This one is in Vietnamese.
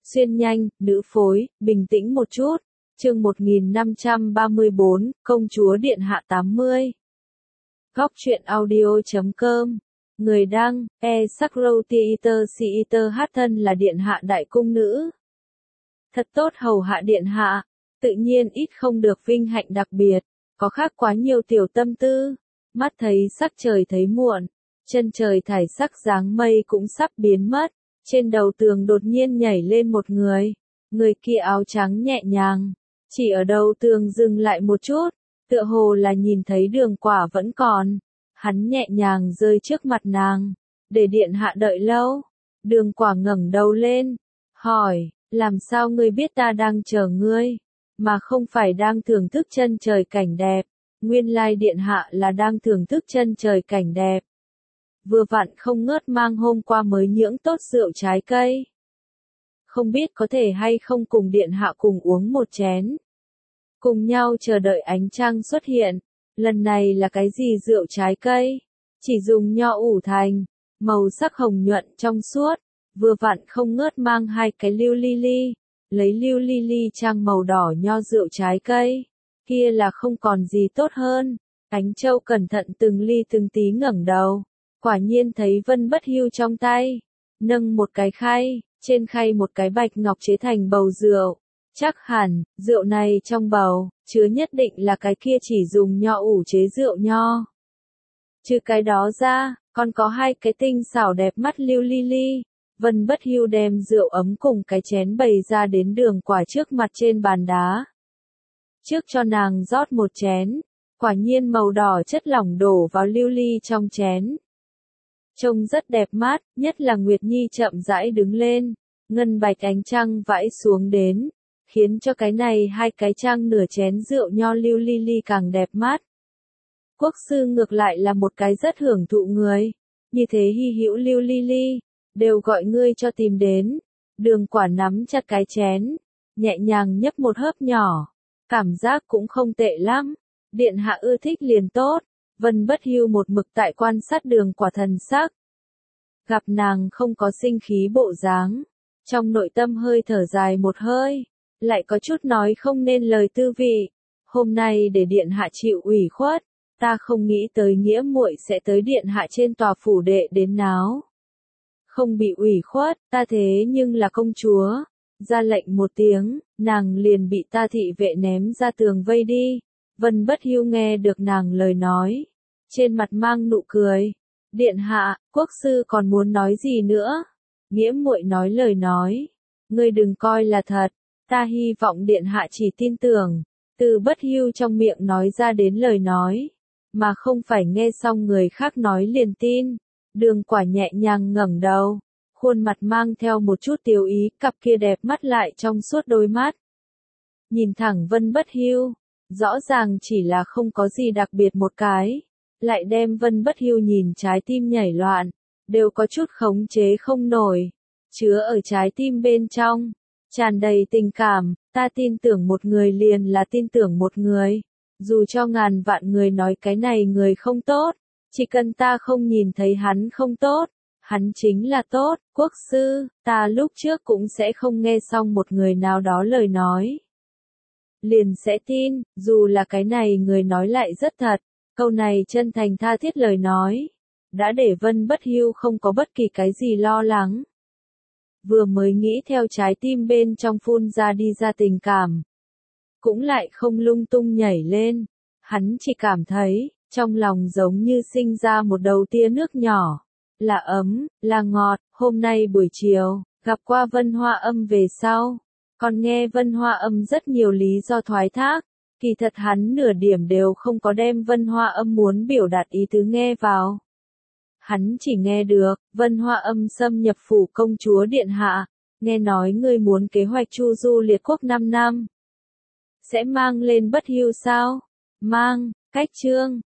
Xuyên nhanh, nữ phối, bình tĩnh một chút. Chương 1534, Công chúa điện hạ 80. Góc truyện audio.com. Người đăng, Sakrotiiter hát thân là điện hạ đại cung nữ. Thật tốt hầu hạ điện hạ, tự nhiên ít không được vinh hạnh đặc biệt, có khác quá nhiều tiểu tâm tư. Mắt thấy sắc trời thấy muộn, chân trời thải sắc dáng mây cũng sắp biến mất, trên đầu tường đột nhiên nhảy lên một người. Người kia áo trắng nhẹ nhàng, chỉ ở đầu tường dừng lại một chút, tựa hồ là nhìn thấy Đường Quả vẫn còn. Hắn nhẹ nhàng rơi trước mặt nàng, để điện hạ đợi lâu. Đường Quả ngẩng đầu lên, hỏi, làm sao ngươi biết ta đang chờ ngươi, mà không phải đang thưởng thức chân trời cảnh đẹp? Nguyên lai điện hạ là đang thưởng thức chân trời cảnh đẹp. Vừa vặn không ngớt mang hôm qua mới nhưỡng tốt rượu trái cây. Không biết có thể hay không cùng điện hạ cùng uống một chén. Cùng nhau chờ đợi ánh trăng xuất hiện. Lần này là cái gì rượu trái cây? Chỉ dùng nho ủ thành, màu sắc hồng nhuận trong suốt, vừa vặn không ngớt mang hai cái lưu ly ly, lấy lưu ly ly trang màu đỏ nho rượu trái cây. Kia là không còn gì tốt hơn. Ánh Châu cẩn thận từng ly từng tí ngẩng đầu, quả nhiên thấy Vân Bất Hưu trong tay, nâng một cái khay, trên khay một cái bạch ngọc chế thành bầu rượu. Chắc hẳn, rượu này trong bầu, chứa nhất định là cái kia chỉ dùng nho ủ chế rượu nho. Trừ cái đó ra, còn có hai cái tinh xảo đẹp mắt lưu ly ly. Vân Bất Hưu đem rượu ấm cùng cái chén bày ra đến Đường Quả trước mặt trên bàn đá. Trước cho nàng rót một chén, quả nhiên màu đỏ chất lỏng đổ vào lưu ly trong chén. Trông rất đẹp mắt, nhất là Nguyệt Nhi chậm rãi đứng lên, ngân bạch ánh trăng vãi xuống đến, khiến cho cái này hai cái trăng nửa chén rượu nho lưu ly ly càng đẹp mắt. Quốc sư ngược lại là một cái rất hưởng thụ người, như thế hy hữu lưu ly ly, đều gọi ngươi cho tìm đến. Đường Quả nắm chặt cái chén, nhẹ nhàng nhấp một hớp nhỏ, cảm giác cũng không tệ lắm, điện hạ ưa thích liền tốt. Vân Bất Hưu một mực tại quan sát Đường Quả thần sắc. Gặp nàng không có sinh khí bộ dáng, trong nội tâm hơi thở dài một hơi, lại có chút nói không nên lời tư vị. Hôm nay để điện hạ chịu ủy khuất, ta không nghĩ tới nghĩa muội sẽ tới điện hạ trên tòa phủ đệ đến náo. Không bị ủy khuất, ta thế nhưng là công chúa. Ra lệnh một tiếng, nàng liền bị ta thị vệ ném ra tường vây đi. Vân Bất Hưu nghe được nàng lời nói, trên mặt mang nụ cười. Điện hạ, quốc sư còn muốn nói gì nữa? Nghĩa muội nói lời nói, ngươi đừng coi là thật, ta hy vọng điện hạ chỉ tin tưởng từ Bất Hưu trong miệng nói ra đến lời nói, mà không phải nghe xong người khác nói liền tin. Đường Quả nhẹ nhàng ngẩng đầu, khuôn mặt mang theo một chút tiêu ý, cặp kia đẹp mắt lại trong suốt đôi mắt. Nhìn thẳng Vân Bất Hưu, rõ ràng chỉ là không có gì đặc biệt một cái, lại đem Vân Bất Hưu nhìn trái tim nhảy loạn, đều có chút khống chế không nổi, chứa ở trái tim bên trong, tràn đầy tình cảm. Ta tin tưởng một người liền là tin tưởng một người, dù cho ngàn vạn người nói cái này người không tốt, chỉ cần ta không nhìn thấy hắn không tốt, hắn chính là tốt. Quốc sư, ta lúc trước cũng sẽ không nghe xong một người nào đó lời nói, liền sẽ tin, dù là cái này người nói lại rất thật. Câu này chân thành tha thiết lời nói, đã để Vân Bất Hưu không có bất kỳ cái gì lo lắng. Vừa mới nghĩ theo trái tim bên trong phun ra đi ra tình cảm, cũng lại không lung tung nhảy lên. Hắn chỉ cảm thấy, trong lòng giống như sinh ra một đầu tia nước nhỏ, là ấm, là ngọt. Hôm nay buổi chiều, gặp qua Vân Hoa Âm về sau, còn nghe Vân Hoa Âm rất nhiều lý do thoái thác, kỳ thật hắn nửa điểm đều không có đem Vân Hoa Âm muốn biểu đạt ý tứ nghe vào. Hắn chỉ nghe được, Vân Hoa Âm xâm nhập phủ công chúa điện hạ, nghe nói ngươi muốn kế hoạch chu du liệt quốc 5 năm. Sẽ mang lên Bất Hưu sao? Mang, cách chương,